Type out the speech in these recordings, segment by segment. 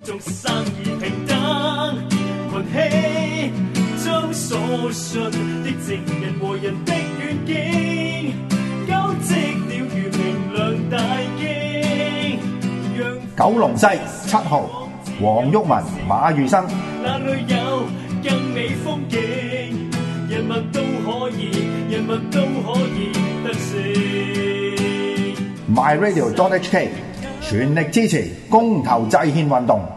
眾生而平等，群起將所信的正人和人的願景，交織了如明亮大經。 九龍西7號黃毓民、馬宇生。 那裏有更美風景，人民都可以得勝。 myradio.hk 全力支持公投制憲運動。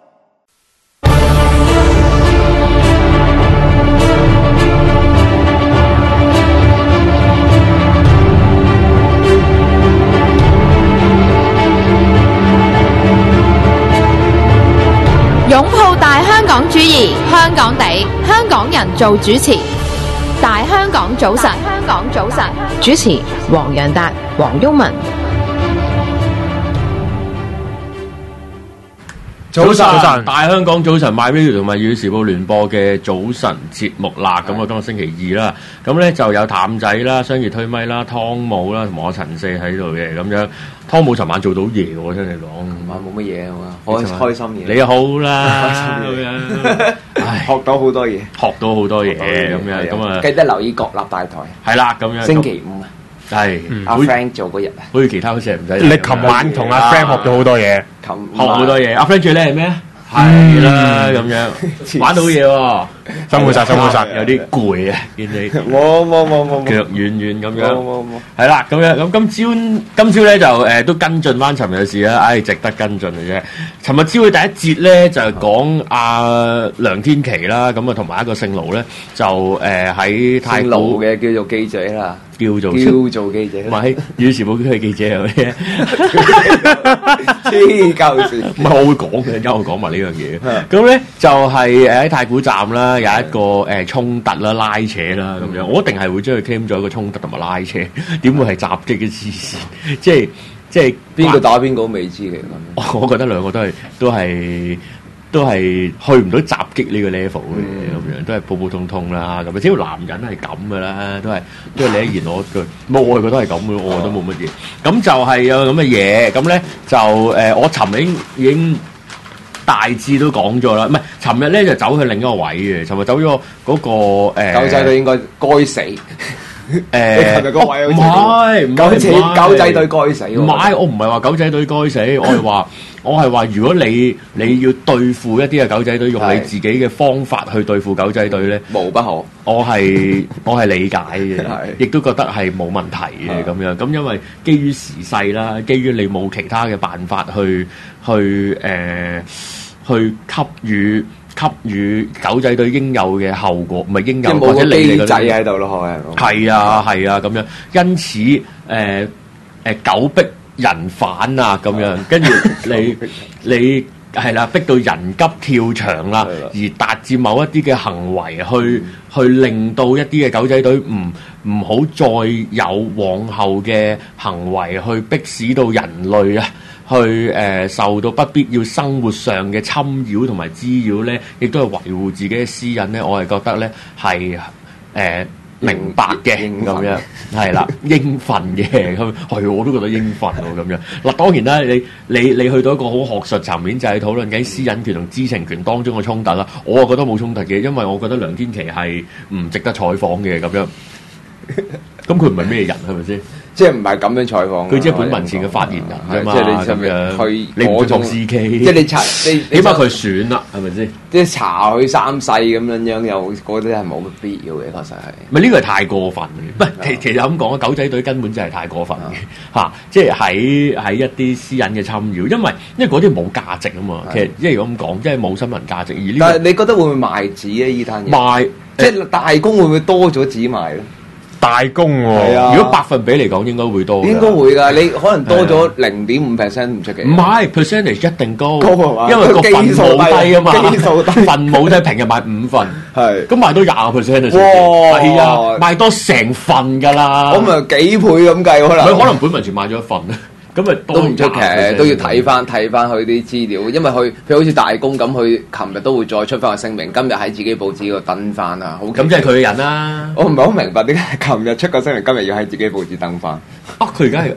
擁抱大香港主義，香港地，香港人做主持。大香港早晨，香港早晨，主持黃洋達、黃毓民。 早晨，大香港早晨，MyRadio 同埋《粵語時報》聯播嘅早晨節目啦。咁啊，今個星期二啦，咁咧就有譚仔啦、雙熱推咪啦、湯姆啦，同埋我陳四喺度嘅咁樣。湯姆尋晚做到嘢喎，聽你講。 尋晚冇乜嘢啊嘛，開心嘢。 你又好啦，咁樣， 學到好多嘢， 咁樣咁啊， 記得留意國立大台。 係啦，咁樣。 星期五啊。 係阿 Frank 做嗰日啊， 好似其他好似係唔使。 你琴晚同阿 Frank 學咗好多嘢， 學好多嘢。阿 Frank 最叻係咩啊？係啦，咁樣玩到嘢喎， 辛苦晒， 有啲攰啊，見你冇腳軟咁樣，係啦，咁樣咁今朝咧就都跟進翻尋日嘅事啦，值得跟進嘅啫。尋日朝嘅第一節咧就係講阿梁天琦啦，咁啊同埋一個姓盧咧就喺太古嘅叫做記者啦。 叫做記者， 唔係《粵語時報》叫佢記者係咪？ 黐鳩線， 唔係我會講嘅，而家我講埋呢樣嘢。咁咧就係喺太古站啦，有一個衝突啦、拉扯啦咁樣。我一定係會將佢 claim 咗一個衝突同埋拉扯，點會係襲擊嘅黐線？即係邊個打邊個未知嘅咁。 我覺得兩個都係去唔到襲擊呢個 level 嘅咁樣，都係普普通通啦。咁啊，只要男人係咁噶啦，都係你一言我一句，我係覺得係咁嘅，我覺得冇乜嘢。咁就係有咁嘅嘢，咁咧就我尋日已經大致都講咗啦。唔係，尋日咧就走去另一個位嘅，尋日走咗嗰個狗仔隊應該該死。你琴日個位唔係狗仔隊該死。 唔係，我唔係話狗仔隊該死，我係話如果你要對付一啲嘅狗仔隊，用你自己嘅方法去對付狗仔隊咧， 無不可。 我係理解嘅，亦都覺得係冇問題嘅咁樣。咁因為基於時勢啦，基於你冇其他嘅辦法去給予狗仔隊應有嘅後果，唔係應有或者你哋嘅機制喺度咯， 係啊咁樣。因此狗逼人反啊咁樣，跟住你係啦，逼到人急跳牆啦，而達至某一啲嘅行為去令到一啲嘅狗仔隊唔好再有往後嘅行為去逼使到人類啊。去受到不必要生活上嘅侵擾同埋滋擾咧，亦都係維護自己嘅私隱咧。我係覺得咧係明白嘅咁樣，係啦，應份嘅咁，係我都覺得應份喎咁樣。嗱，當然啦，你去到一個好學術層面，就係討論緊私隱權同知情權當中嘅衝突啦。我覺得冇衝突嘅，因為我覺得梁天琦係唔值得採訪嘅咁樣。咁佢唔係咩人係咪先？ 即係唔係咁樣採訪？ 佢即係本文前嘅發言人啫嘛。 即係你咁樣， 你唔同 CK， 即係你查你起碼佢選啦，係咪先？ 即係查佢三世咁樣，又覺得係冇乜必要嘅，確實係。 咪呢個係太過分嘅，唔係其實咁講啊，狗仔隊根本就係太過分嘅嚇，即係喺一啲私隱嘅侵擾，因為嗰啲冇價值啊嘛。其實即係咁講，即係冇新聞價值。 但係你覺得會唔會賣紙咧？呢單嘢賣， 即係大公會唔會多咗紙賣咧？ 大公喎， 如果百分比嚟講，應該會多。 應該會㗎，你可能多咗0.5% 唔出奇。 唔係 percentage 一定高， 因為個分母低啊嘛， 基數低， 分母低，平日賣5份， 係咁賣多20%啊！ 哇， 係啊，賣多成份㗎啦。 咁咪幾倍咁計可能？ 佢可能本文前賣咗1份咧。咁咪都唔出奇，都要睇翻佢啲資料，因為佢好似大公咁，佢琴日都會再出翻個聲明，今日喺自己報紙度登翻啊！ 咁即係佢嘅人啦。 我唔係好明白點解琴日出個聲明，今日要喺自己報紙登翻。 佢而家係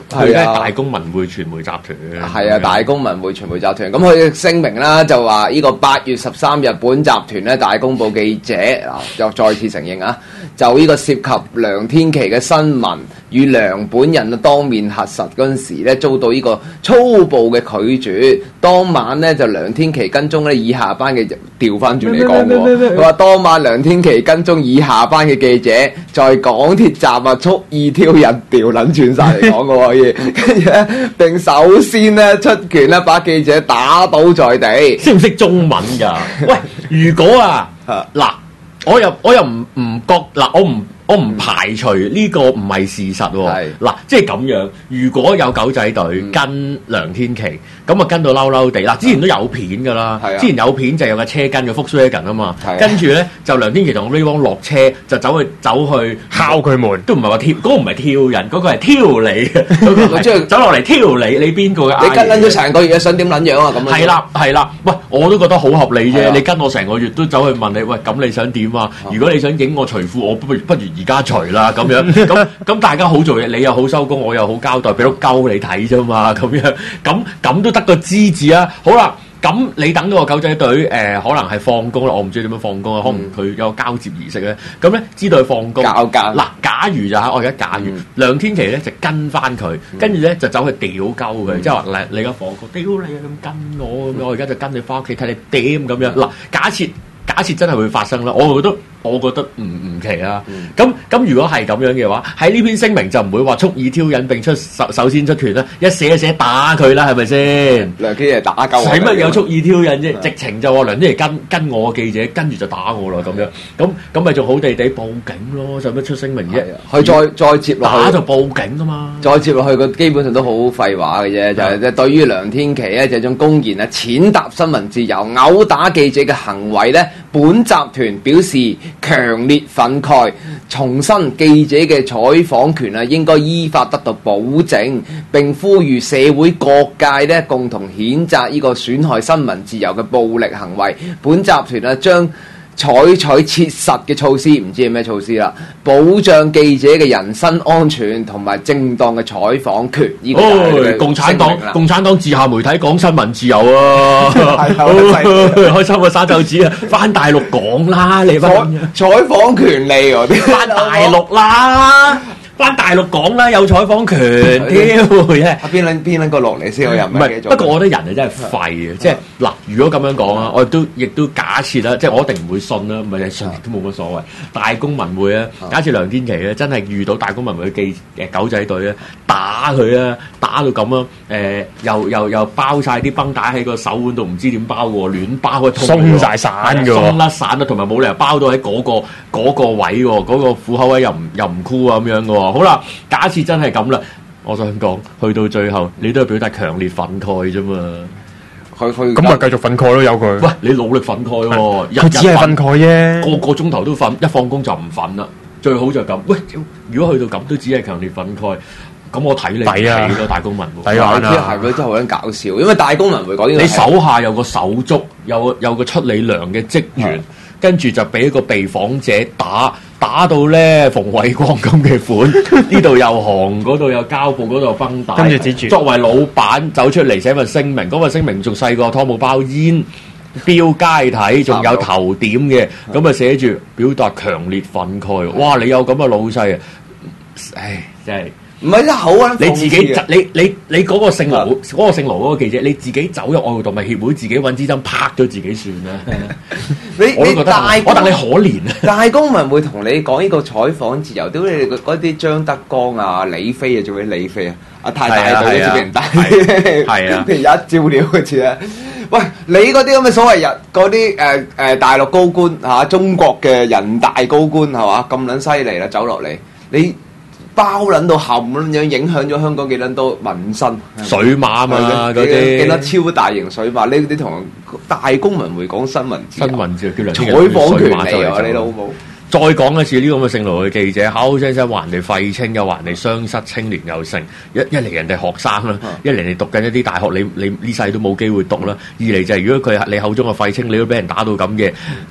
佢咧大公文匯傳媒集團。 係啊，大公文匯傳媒集團。咁佢聲明啦，就話呢個8月13日，本集團咧大公報記者又再次承認啊，就呢個涉及梁天琦嘅新聞與梁本人當面核實嗰陣時咧，遭到呢個粗暴嘅拒絕。當晚咧就梁天琦跟蹤咧以下班嘅，調翻轉嚟講喎。佢話當晚梁天琦跟蹤以下班嘅記者，在港鐵站蓄意挑釁，調撚轉晒嚟講嘅喎，可以。跟住咧並首先咧出拳咧把記者打倒在地。 識唔識中文㗎？喂，如果嗱，我又唔覺嗱，我唔排除呢個唔係事實喎。嗱，即係咁樣，如果有狗仔隊跟梁天琦，咁啊跟到嬲嬲地。嗱，之前都有片㗎啦。之前有片就有架車跟咗 Volkswagen 啊嘛。跟住咧就梁天琦同 Ray Wong 落車，就走去敲佢門，都唔係話挑，嗰個唔係挑人，嗰個係挑你嘅。嗰個即係走落嚟挑你邊個嘅？ 你跟撚咗成個月，想點撚樣啊？咁樣係啦，喂，我都覺得好合理啫。你跟我成個月都走去問你，喂，咁你想點啊？如果你想影我除褲，我不如而家除啦咁樣，咁大家好做嘢，你又好收工，我又好交代，俾到鳩你睇啫嘛，咁樣，咁都得個知字啊。好啦，咁你等到個狗仔隊可能係放工啦，我唔知點樣放工啊，可能佢有個交接儀式咧，咁咧知道佢放工。嗱，假如就我而家假如梁天琦咧就跟翻佢，跟住咧就走去屌鳩佢，即係話你而家放工，屌你啊咁跟我咁樣，我而家就跟你翻屋企睇你點咁樣。嗱，假設真係會發生啦，我覺得唔奇啊。咁如果係咁樣嘅話，喺呢篇聲明就唔會話蓄意挑釁並首先出拳啦，一寫打佢啦，係咪先？梁天琦打鳩，使乜有蓄意挑釁啫？直情就話梁天琦跟我記者，跟住就打我啦咁樣。咁咪仲好地地報警咯，使乜出聲明啫？ 佢再接落去打就報警啊嘛。 再接落去佢基本上都好廢話嘅啫，就係對於梁天琦咧這種公然啊踐踏新聞自由、毆打記者嘅行為咧，本集團表示強烈憤慨，重申記者嘅採訪權啊應該依法得到保證，並呼籲社會各界咧共同譴責呢個損害新聞自由嘅暴力行為。本集團啊將採取切實嘅措施，唔知係咩措施啦，保障記者嘅人身安全同埋正當嘅採訪權。呢個係共產黨治下媒體講新聞自由啊，開心個沙洲子啊，翻大陸講啦，你翻採訪權利嗰啲， 翻大陸啦。翻大陸講啦，有採訪權，屌啫！ 邊撚個落嚟先？我又唔係。 不過我覺得人係真係廢嘅，即係嗱，如果咁樣講啊，我亦都假設啦，即係我一定唔會信啦，唔係信都冇乜所謂。大公文匯啊，假設梁天琦咧真係遇到大公文匯嘅狗仔隊咧，打佢啊，打到咁啊，又包晒啲繃帶喺個手腕度，唔知點包喎，亂包嘅， 鬆晒散嘅喎， 鬆甩散啊，同埋冇理由包到喺嗰個位喎，嗰個虎口位又唔箍啊咁樣嘅喎。好啦，假設真係咁啦，我想講，去到最後你都係表達強烈憤慨啫嘛。 咁咪繼續憤慨咯，有佢。 喂，你努力憤慨喎， 佢只係憤慨啫， 個鐘頭都瞓，一放工就唔瞓啦。最好就咁。喂，如果去到咁都只係強烈憤慨，咁我睇你抵啊！ 大公文匯抵玩啊！ 係佢真係好撚搞笑，因為大公文匯講呢個， 你手下有個手足，有個出你糧嘅職員，跟住就俾一個被訪者打到咧馮偉光咁嘅款，呢度有行，嗰度有膠布，嗰度有繃帶， 跟住指住作為老闆走出嚟寫份聲明，嗰份聲明仲細過湯姆包煙標楷體，仲有頭點嘅，咁啊寫住表達強烈憤慨。哇！你有咁嘅老細啊，唉，真係〜 唔係真係好啊！ 你自己你嗰個姓盧嗰個記者，你自己走入愛護動物協會，自己揾支針拍咗自己算啦。我都覺得我戥你可憐啊！ 大公文會同你講呢個採訪自由，屌你哋嗰啲張德江啊、李飛啊，仲有李飛啊，太大隊都俾人打，係啊，俾人一照料嗰次啊！喂，你嗰啲咁嘅所謂人嗰啲大陸高官嚇，中國嘅人大高官係嘛咁撚犀利啦，走落嚟你。包撚到冚咁樣，影響咗香港幾撚多民生水馬嘛，嗰啲幾多超大型水馬？你同大公文匯講新聞自由叫採訪權利啊！你老母再講一次呢個咁嘅姓盧嘅記者，口聲聲話人哋廢青，又話人哋雙失青年又成，一嚟人哋學生啦，一嚟你讀緊一啲大學，你呢世都冇機會讀啦；二嚟就係如果佢係你口中嘅廢青，你都俾人打到咁嘅。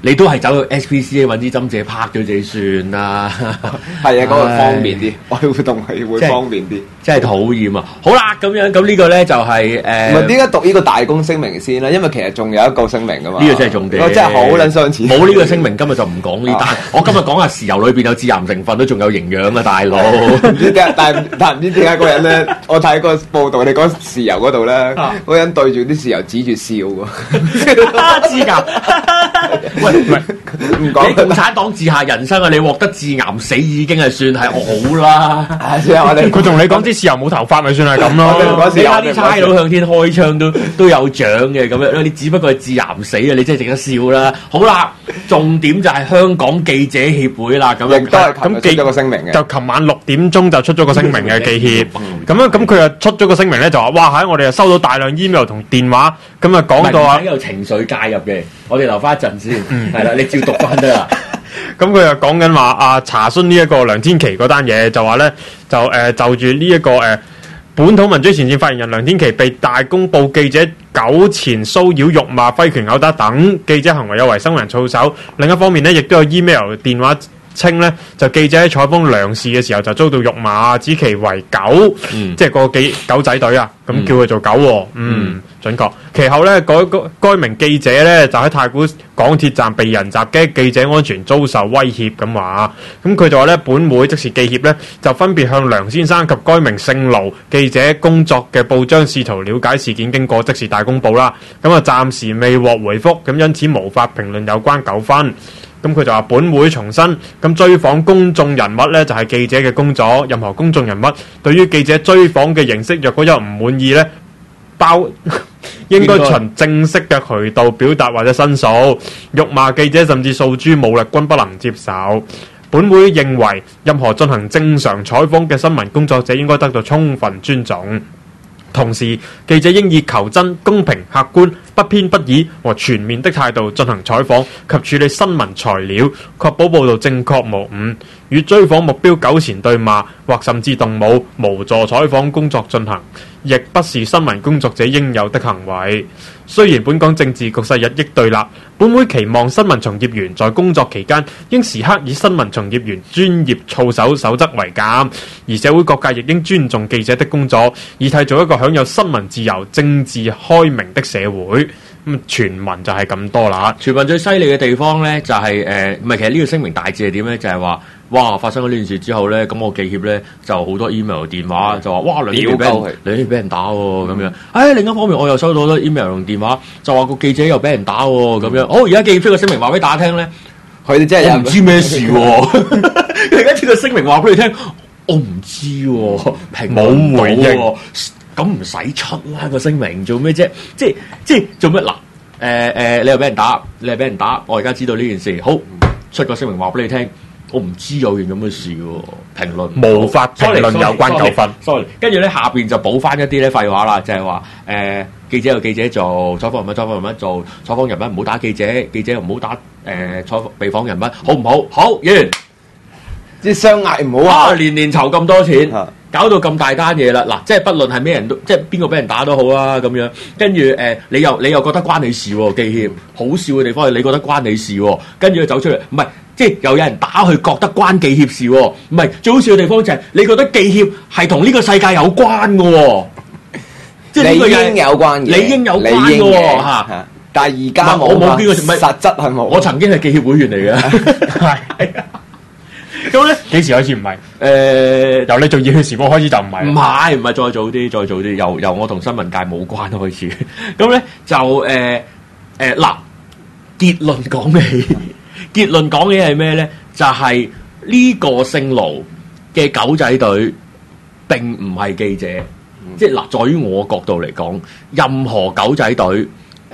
你都係走去 SPCA 揾支針自己拍咗自己算啦。 係啊，嗰個方便啲，愛活動係會方便啲。 真係討厭啊！好啦，咁呢個咧就係唔係點解讀呢個大公聲明先咧？因為其實仲有一個聲明噶嘛。 呢個真係重點， 真係好撚相似。 冇呢個聲明，今日就唔講呢單。我今日講下豉油裏邊有致癌成分，都仲有營養啊，大佬。 唔知點解，但唔知點解嗰人咧，我睇個報道，你講豉油嗰度咧，嗰人對住啲豉油指住笑喎。 致癌。喂，唔講。你共產黨治下人生啊！你獲得致癌死已經係算係好啦。 佢同你講啲豉油冇頭髮，咪算係咁咯。 你睇下啲差佬向天開槍都有獎嘅咁樣，你只不過係致癌死啊！你真係值得笑啦。好啦，重點就係香港記者協會啦，咁樣都係咁記咗個聲明嘅。 就琴晚6點鐘就出咗個聲明嘅記協，咁佢又出咗個聲明咧，就話哇喺我哋又收到大量 email 同電話，咁啊講到啊有情緒介入嘅，我哋留翻一陣先，係啦，你照讀翻得啦。 咁佢又講緊話查詢呢一個梁天琦嗰單嘢，就話咧就住呢一個本土民主前線發言人梁天琦被大公報記者糾纏騷擾辱罵揮拳毆打等記者行為有違新聞操守。另一方面咧，亦都有 email 電話稱咧，就記者喺採訪梁氏嘅時候就遭到辱罵，指其為狗，即係個狗仔隊啊，咁叫佢做狗喎，準確。其後咧，該名記者咧就喺太古港鐵站被人襲擊，記者安全遭受威脅咁話。咁佢就話咧，本會即是記協咧，就分別向梁先生及該名姓盧記者工作嘅報章試圖了解事件經過，即是大公報啦。咁啊，暫時未獲回覆，咁因此無法評論有關糾紛。咁佢就話本會重申，咁追訪公眾人物咧就係記者嘅工作，任何公眾人物對於記者追訪嘅形式，若果有唔滿意咧，應該循正式嘅渠道表達或者申訴。辱罵記者甚至訴諸武力均不能接受。本會認為，任何進行正常採訪嘅新聞工作者應該得到充分尊重。同時，記者應以求真、公平、客觀、不偏不倚和全面的態度進行採訪及處理新聞材料，確保報導正確無誤。與追訪目標糾纏對罵或甚至動武，無助採訪工作進行，亦不是新聞工作者應有的行為。雖然本港政治局勢日益對立，本會期望新聞從業員在工作期間應時刻以新聞從業員專業操守守則為鑑，而社會各界亦應尊重記者的工作，以締造一個享有新聞自由、政治開明的社會。咁全文就係咁多啦。 全文最犀利嘅地方咧，就係唔係其實呢個聲明大致係點咧？就係話，哇！發生咗呢件事之後咧，咁我記協咧就好多 email 電話，就話哇梁天琦俾人打喎咁樣。另一方面我又收到好多 email 同電話，就話個記者又俾人打喎咁樣。而家記協出個聲明話俾大家聽咧， 佢哋真係唔知咩事喎。佢而家出個聲明話俾你聽，我唔知喎， 冇回應。 咁唔使出啦個聲明做咩啫？即係做乜嗱？你又俾人打，你又俾人打，我而家知道呢件事，好出個聲明話俾你聽，我唔知有件咁嘅事喎，評論無法評論有關糾紛。 sorry， 跟住咧下邊就補翻一啲咧廢話啦，就係話記者有記者做，採訪人物做，採訪人物唔好打記者，記者又唔好打被訪人物，好唔好？好完， 啲相嗌唔好啊！ 年籌咁多錢。搞到咁大單嘢啦！嗱，即係不論係咩人都，即係邊個俾人打都好啦咁樣。跟住你又覺得關你事喎，記協好笑嘅地方係你覺得關你事喎，跟住佢走出嚟，唔係即係又有人打佢覺得關記協事喎，唔係最好笑嘅地方就係你覺得記協係同呢個世界有關嘅喎，即係呢個理應有關嘅， 理應有關嘅喎嚇。 但係而家我冇邊個實質係冇。 我曾經係記協會員嚟嘅，係。咁咧幾時開始唔係？由你做熱血時報開始就唔係。 唔係再早啲，由我同新聞界冇關開始。咁咧就嗱，結論講起係咩咧？就係呢個姓盧嘅狗仔隊並唔係記者，即係嗱，在於我角度嚟講，任何狗仔隊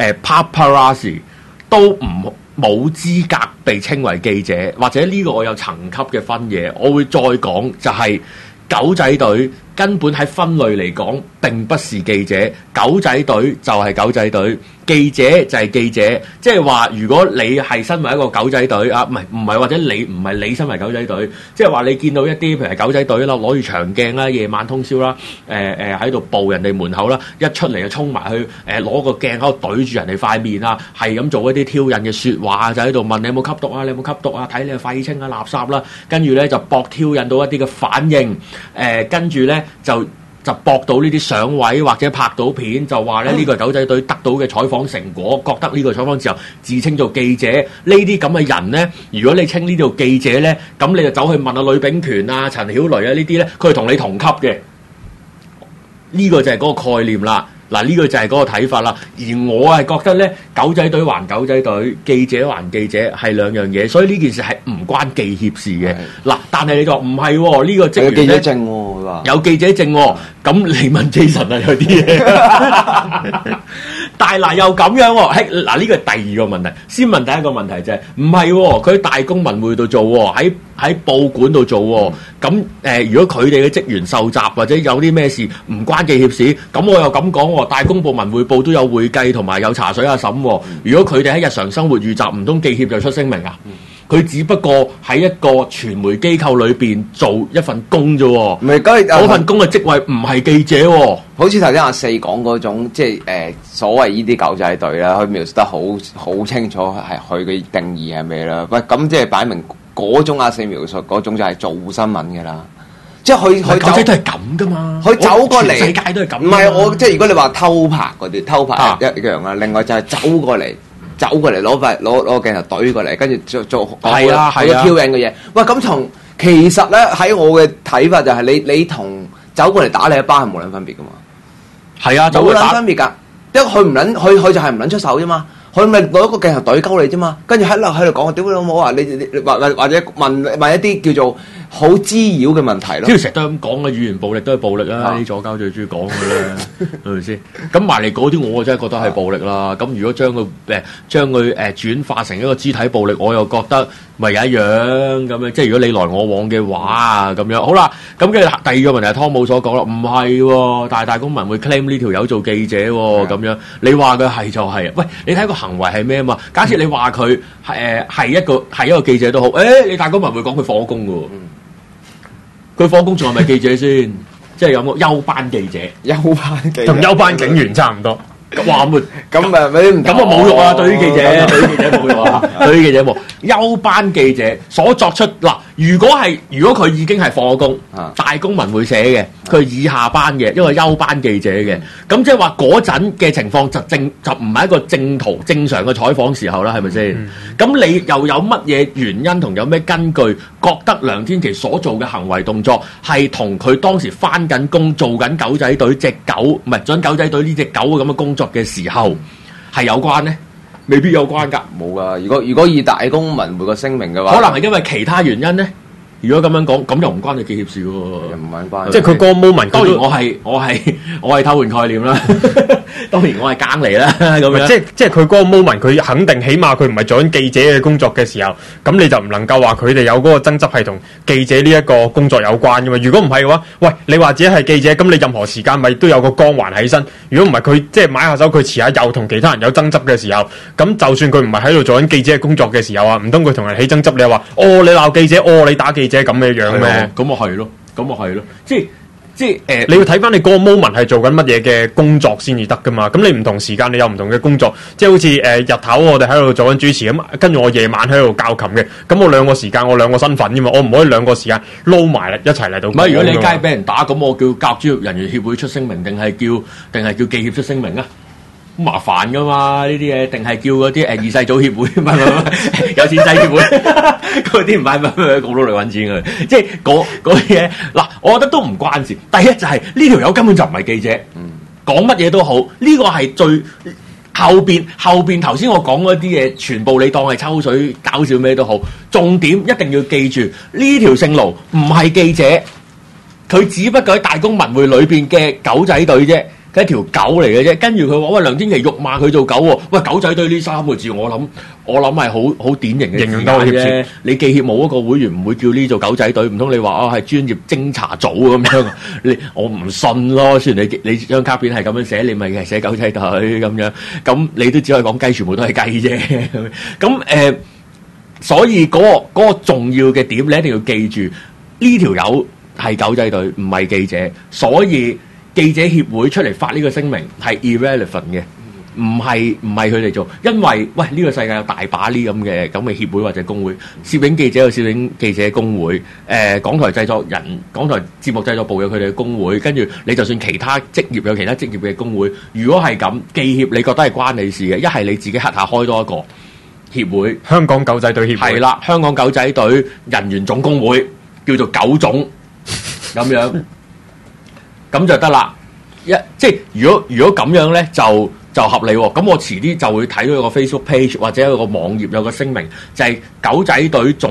paparazzi 都冇資格被稱為記者，或者呢個我有層級嘅分野，我會再講就係狗仔隊根本喺分類嚟講並不是記者，狗仔隊就係狗仔隊，記者就係記者。即係話，如果你係身為一個狗仔隊啊，唔係或者你唔係你身為狗仔隊，即係話你見到一啲譬如係狗仔隊啦，攞住長鏡啦，夜晚通宵啦，喺度報人哋門口啦，一出嚟就衝埋去攞個鏡喺度對住人哋塊面啊，係咁做一啲挑釁嘅説話，就喺度問你有冇吸毒啊，你有冇吸毒啊，睇你係廢青啊，垃圾啦，跟住咧就搏挑引到一啲嘅反應，跟住咧就搏到呢啲相位或者拍到片，就話咧呢個狗仔隊得到嘅採訪成果，覺得呢個採訪之後自稱做記者，呢啲咁嘅人咧，如果你稱呢度記者咧，咁你就走去問阿呂秉權啊、陳曉蕾啊呢啲咧，佢係同你同級嘅，呢個就係嗰個概念啦。嗱，呢個就係嗰個睇法啦，而我係覺得咧，狗仔隊還狗仔隊，記者還記者係兩樣嘢，所以呢件事係唔關記協事嘅。嗱，但係你就話唔係喎，呢個職員咧有記者證喎，佢話有記者證喎，咁你問 Jason 啊，有啲嘢。但係嗱又咁樣喎，嗱呢個係第二個問題。先問第一個問題就係唔係喎？佢喺大公文匯度做喎，喺報館度做喎。咁如果佢哋嘅職員受襲或者有啲咩事唔關記協事，咁我又咁講喎，大公報、文匯報都有會計同埋有茶水阿嬸喎。如果佢哋喺日常生活遇襲，唔通記協就出聲明啊？佢只不過喺一個傳媒機構裏邊做一份工啫喎，唔係嗰份工嘅職位唔係記者喎。好似頭先阿四講嗰種，即係所謂呢啲狗仔隊啦，佢描述得好清楚，係佢嘅定義係咩啦？喂，咁即係擺明嗰種阿四描述嗰種就係做新聞嘅啦。即係佢狗仔都係咁噶嘛，佢走過嚟，世界都係咁。唔係我即係如果你話偷拍嗰啲，偷拍一樣啊。另外就係走過嚟攞個鏡頭懟過嚟，跟住做係啊挑釁嘅嘢。喂，咁同其實咧喺我嘅睇法就係你同走過嚟打你一巴係冇撚分別噶嘛。係啊，冇撚分別㗎，因為佢唔撚佢就係唔撚出手啫嘛。佢咪攞一個鏡頭懟鳩你啫嘛。跟住喺度講，屌你老母啊！你或者問一啲叫做好滋擾嘅問題咯。即係成日都咁講嘅語言暴力都係暴力啦，啲左膠最中意講嘅啦，係咪先？咁埋嚟嗰啲我真係覺得係暴力啦。咁如果將佢轉化成一個肢體暴力，我又覺得咪有一樣咁樣。即係如果你來我往嘅話咁樣，好啦。咁跟住第二個問題係湯姆所講啦，唔係喎，大公民會 claim 呢條友做記者喎，咁樣你話佢係就係。喂，你睇個行為係咩啊嘛？假設你話佢係一個記者都好，你大公民會講佢放工嘅喎。佢放工仲係咪記者先？即係有冇休班記者？休班記者同休班警員差唔多。哇！咁咁侮辱啊！對於記者，對於記者侮辱啊！對於記者冇休班記者所作出嗱，如果佢已經係放咗工，大公文會寫嘅，佢以下班嘅，一個休班記者嘅，咁即係話嗰陣嘅情況就唔係一個正常嘅採訪時候啦，係咪先？咁你又有乜嘢原因同有咩根據覺得梁天琦所做嘅行為動作係同佢當時返緊工做緊狗仔隊隻狗，唔係做緊狗仔隊呢隻狗咁嘅工作嘅時候係有關呢？未必有關㗎，冇㗎。如果以大公文匯個聲明嘅話，可能係因為其他原因呢。如果咁樣講，咁又唔關你記協事喎，又唔關。即係佢個 moment，當然我係偷換概念啦。當然我係奸嚟啦，咁樣。即係佢嗰個 moment，佢肯定起碼佢唔係做緊記者嘅工作嘅時候，咁你就唔能夠話佢哋有嗰個爭執係同記者呢一個工作有關㗎嘛。如果唔係嘅話，喂，你話自己係記者，咁你任何時間咪都有個光環喺身。如果唔係佢即係買下手，佢遲下又同其他人有爭執嘅時候，咁就算佢唔係喺度做緊記者嘅工作嘅時候啊，唔通佢同人起爭執？你又話你鬧記者，你打記者咁嘅樣咩？咁啊係咯，即係你要睇翻你嗰個 moment 係做緊乜嘢嘅工作先至得噶嘛？咁你唔同時間你有唔同嘅工作，即係好似日頭我哋喺度做緊主持咁，跟住我夜晚喺度教琴嘅，咁我兩個時間我兩個身份啫嘛，我唔可以兩個時間撈埋一齊嚟到。唔係，如果你街俾人打，咁我叫教育專業人員協會出聲明，定係叫記協出聲明啊？麻煩噶嘛呢啲嘢，定係叫嗰啲二世祖協會，唔係有錢仔協會嗰啲唔係咁努力揾錢嘅，即係嗰啲嘢嗱，我覺得都唔關事。第一就係呢條友根本就唔係記者，講乜嘢都好，呢個係最後邊頭先我講嗰啲嘢，全部你當係抽水搞笑咩都好，重點一定要記住呢條姓盧唔係記者，佢只不過喺大公文匯裏邊嘅狗仔隊啫。 佢係條狗嚟嘅啫。跟住佢話喂，梁天琦辱罵佢做狗喎，喂，狗仔隊呢3個字我諗係好典型嘅形容得好貼切。 你記協冇一個會員唔會叫呢做狗仔隊，唔通你話係專業偵查組咁樣？我唔信咯。雖然你張卡片係咁樣寫，你咪係寫狗仔隊咁樣，咁你都只可以講雞，全部都係雞啫。咁所以嗰個重要嘅點，你一定要記住，呢條友係狗仔隊，唔係記者。所以記者協會出嚟發呢個聲明係 irrelevant 嘅，唔係佢哋做，因為喂呢個世界有大把呢咁嘅協會或者工會，攝影記者有攝影記者工會，港台製作人、港台節目製作部有佢哋嘅工會，跟住你就算其他職業有其他職業嘅工會。如果係咁，記協你覺得係關你事嘅，一係你自己轄下開多一個協會， 香港狗仔隊協會係啦，香港狗仔隊人員總工會叫做狗總咁樣，咁就得啦。即係如果咁樣咧，就合理喎。咁我遲啲就會睇到有個 Facebook page 或者有個網頁有個聲明，就係狗仔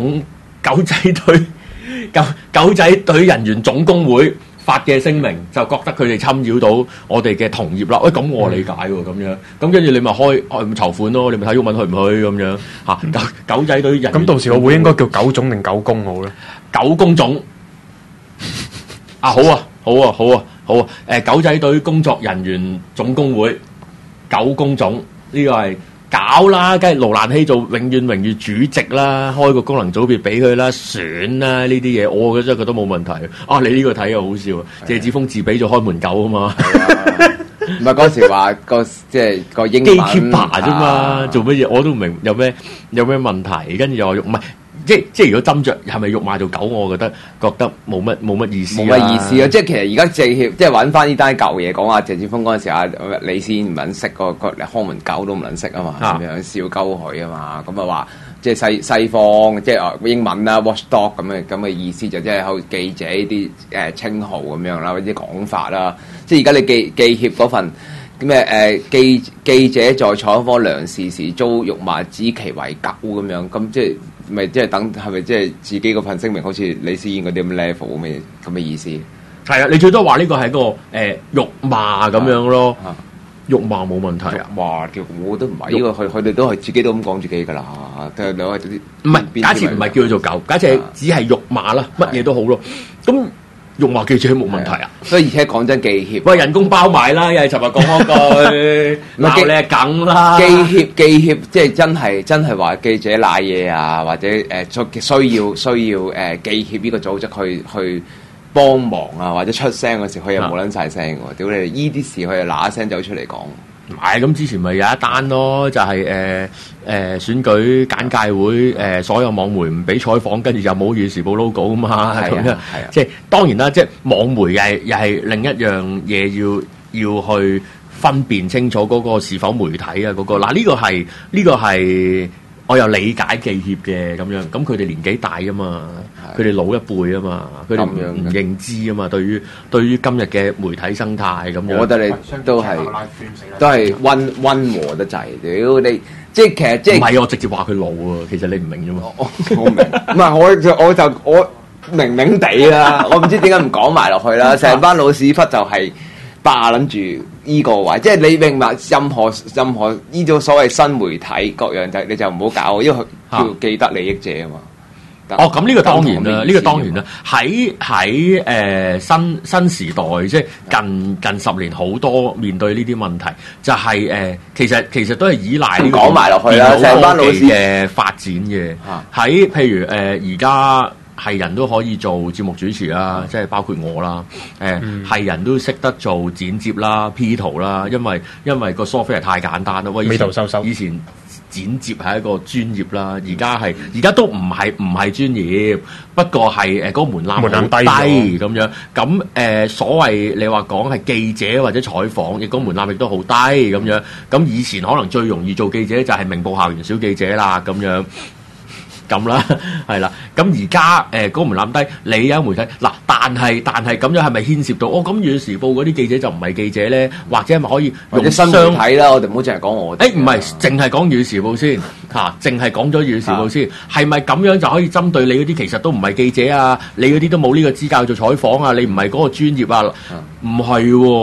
隊人員總工會發嘅聲明，就覺得佢哋侵擾到我哋嘅同業啦。喂，咁我理解喎，咁樣，咁跟住你咪開籌款咯，你咪睇毓民去唔去咁樣嚇？狗仔隊人， 咁到時個會應該叫狗總定狗公好咧？ 狗公總啊，好啊，狗仔隊工作人員總工會狗公總呢個係搞啦，梗係盧蘭希做永遠榮譽主席啦，開個功能組別俾佢啦，選啦呢啲嘢，我真係覺得冇問題。啊，你呢個睇又好笑，謝志峰自比咗開門狗啊嘛， 唔係嗰時話即係個英文 gatekeeper 啫嘛，做乜嘢我都唔明有咩問題，跟住又話唔係。即係如果斟酌係咪辱罵做狗，我覺得冇乜意思。冇乜意思啊！即係其實而家政協即係揾翻呢單舊嘢講話，謝志峰嗰陣時李先唔撚識個看門狗都唔撚識啊嘛，咁樣笑鳩佢啊嘛，咁啊話即係西方即係英文啦 watchdog 咁嘅意思，就即係好記者啲稱號咁樣啦，或者講法啦。即係而家你記協嗰份。咩記者在採訪梁氏時遭辱罵，指其為狗咁樣，咁即係咪即係等係咪即係自己嗰份聲明好似李思燕嗰啲咁 level 咁嘅意思？ 係啊，你最多話呢個係個辱罵咁樣咯，辱罵冇問題啊。 哇！我都唔係呢個，佢哋都係自己都咁講自己㗎啦。兩位啲唔係假設唔係叫佢做狗，假設只係辱罵啦，乜嘢都好咯。咁辱罵記者冇問題啊， 所以而且講真，記協喂人工包埋啦，又係尋日講嗰句鬧你係梗啦。 記協即係真係話記者賴嘢啊，或者需要記協呢個組織去幫忙啊，或者出聲嗰時，佢又冇撚晒聲喎。屌你！依啲事佢又嗱一聲走出嚟講。 唔係咁，之前咪有一單咯，就係選舉簡介會所有網媒唔俾採訪，跟住又冇《粵語時報》logo 啊嘛，咁樣即係當然啦，即係網媒又係另一樣嘢要去分辨清楚嗰個是否媒體啊嗰個嗱呢個係我又理解記協嘅咁樣，咁佢哋年紀大啊嘛，佢哋老一輩啊嘛，佢哋唔認知啊嘛，對於今日嘅媒體生態咁樣， 我覺得你都係溫和得滯，屌你！即係其實即係唔係我直接話佢老啊，其實你唔明啫嘛， 我明，唔係我明明地啦，我唔知點解唔講埋落去啦，成班老屎忽就係霸撚住依個位，即係你明白任何呢種所謂新媒體各樣就你就唔好搞，因為佢叫既得利益者啊嘛。 咁呢個當然啦，呢個當然啦。喺新時代，即係近10年好多面對呢啲問題，就係其實都係依賴呢個講埋落去啦，成班老師嘅發展嘅。喺譬如而家係人都可以做節目主持啦，即係包括我啦。係人都識得做剪接啦、P 圖啦，因為個 software 太簡單啦。以前剪接係一個專業啦，而家都唔係專業，不過係嗰個門檻好低咁樣。咁所謂你話講係記者或者採訪，亦個門檻亦都好低咁樣。咁以前可能最容易做記者就係明報校園小記者啦咁樣。咁啦，係啦。咁而家嗰個門檻低，你有媒體嗱，但係咁樣係咪牽涉到咁《粵語時報》嗰啲記者就唔係記者咧？或者係咪可以用新媒體啦？我哋唔好淨係講我哋。 唔係，淨係講《粵語時報》先嚇，淨係講咗《粵語時報》先，係咪咁樣就可以針對你嗰啲其實都唔係記者啊？你嗰啲都冇呢個資格做採訪啊？你唔係嗰個專業啊？唔係喎。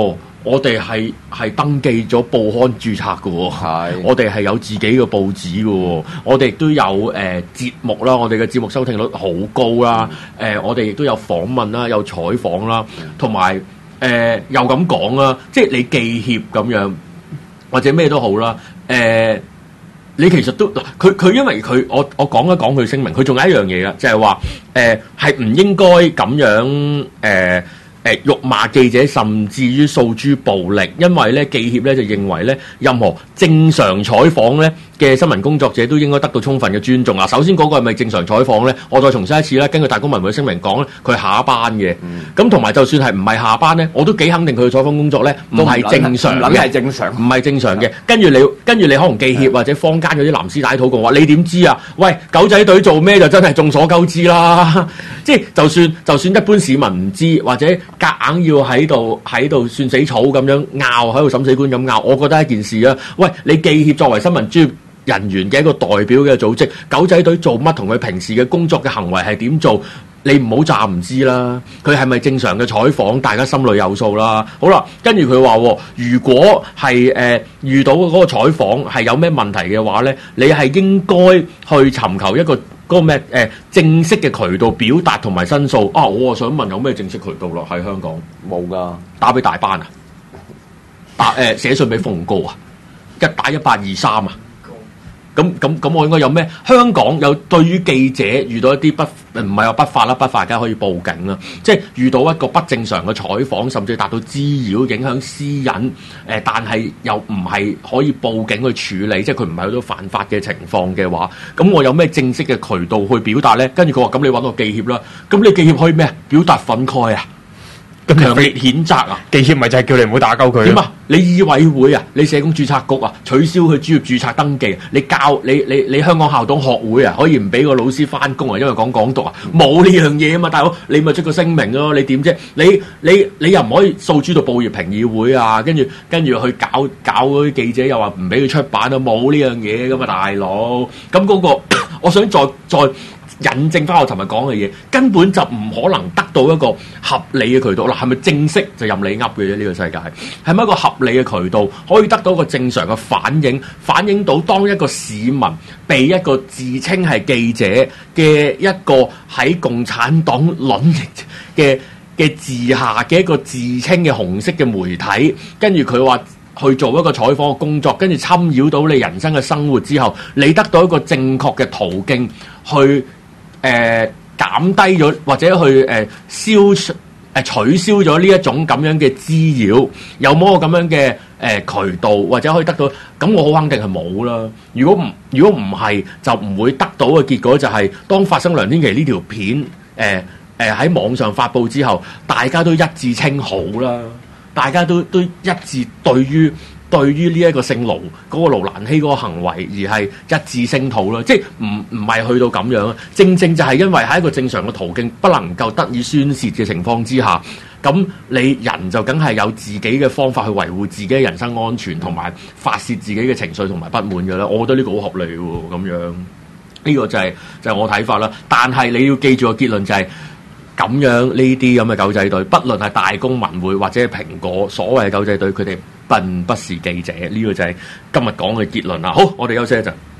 我哋係登記咗報刊註冊嘅喎， 係我哋係有自己嘅報紙嘅喎，我哋亦都有節目啦，我哋嘅節目收聽率好高啦，我哋亦都有訪問啦，有採訪啦，同埋又咁講啦，即係你記協咁樣或者咩都好啦，你其實都嗱，佢因為我講一講佢聲明，佢仲有一樣嘢嘅，就係話係唔應該咁樣辱罵記者，甚至於訴諸暴力，因為咧記協咧就認為咧任何正常採訪咧嘅新聞工作者都應該得到充分嘅尊重啊。首先嗰個係咪正常採訪咧？我再重申一次啦，根據大公文匯聲明講咧，佢係下班嘅。咁同埋就算係唔係下班咧，我都幾肯定佢嘅採訪工作咧都係正常嘅， 係正常， 唔係正常嘅。跟住你可能記協或者坊間嗰啲藍絲帶討論話，你點知啊？喂，狗仔隊做咩就真係眾所周知啦。即係就算一般市民唔知，或者夾硬要喺度算死草咁樣拗，喺度審死官咁拗，我覺得係一件事啊。喂，你記協作為新聞專業人員嘅一個代表嘅組織，狗仔隊做乜同佢平時嘅工作嘅行為係點做？你唔好詐唔知啦，佢係咪正常嘅採訪，大家心裏有數啦。好啦，跟住佢話，如果係遇到嗰個採訪係有咩問題嘅話咧，你係應該去尋求一個嗰個咩正式嘅渠道表達同埋申訴啊！我想問有咩正式渠道咯？喺香港冇㗎， 打俾大班啊，寫信俾鳳高啊，一打1823啊。咁我應該有咩？香港有對於記者遇到一啲唔係話不法啦，不法梗係可以報警啦。即係遇到一個不正常嘅採訪，甚至達到滋擾、影響私隱，但係又唔係可以報警去處理，即係佢唔係好多犯法嘅情況嘅話，咁我有咩正式嘅渠道去表達咧？跟住佢話：咁你揾我記協啦。咁你記協可以咩？表達憤慨啊！強烈譴責啊！ 記協咪就係叫你唔好打鳩佢點啊？你議委會啊，你社工註冊局啊，取消佢專業註冊登記，你香港校董學會啊，可以唔俾個老師翻工啊，因為講港獨啊，冇呢樣嘢啊嘛，大佬，你咪出個聲明咯，你點啫？你又唔可以訴諸到報業評議會啊，跟住去搞嗰啲記者又話唔俾佢出版啊，冇呢樣嘢噶嘛，大佬。咁嗰個，我想再引證翻我尋日講嘅嘢，根本就唔可能得到一個合理嘅渠道啦。係咪正式就任你噏嘅啫？呢個世界係咪一個合理嘅渠道可以得到一個正常嘅反映到當一個市民被一個自稱係記者嘅一個喺共產黨卵嘅治下嘅一個自稱嘅紅色嘅媒體，跟住佢話去做一個採訪嘅工作，跟住侵擾到你人生嘅生活之後，你得到一個正確嘅途徑去減低咗或者去取消咗呢一種咁樣嘅滋擾，有冇個咁樣嘅渠道或者可以得到？咁我好肯定係冇啦。如果唔係，就唔會得到嘅結果就係、是、當發生梁天琦呢條片喺網上發布之後，大家都一致稱好啦，大家都一致對於呢一個姓盧嗰個盧蘭希嗰個行為而係一致聲討啦，即係唔係去到咁樣啊？正就係因為喺一個正常嘅途徑不能夠得以宣泄嘅情況之下，咁你人就梗係有自己嘅方法去維護自己嘅人身安全同埋發泄自己嘅情緒同埋不滿嘅啦。我覺得呢個好合理喎，咁樣呢個就係我睇法啦。但係你要記住個結論就係咁樣，呢啲咁嘅狗仔隊，不論係大公文匯或者係蘋果，所謂嘅狗仔隊，佢哋並不是記者，呢個就係今日講嘅結論啦。好，我哋休息一陣。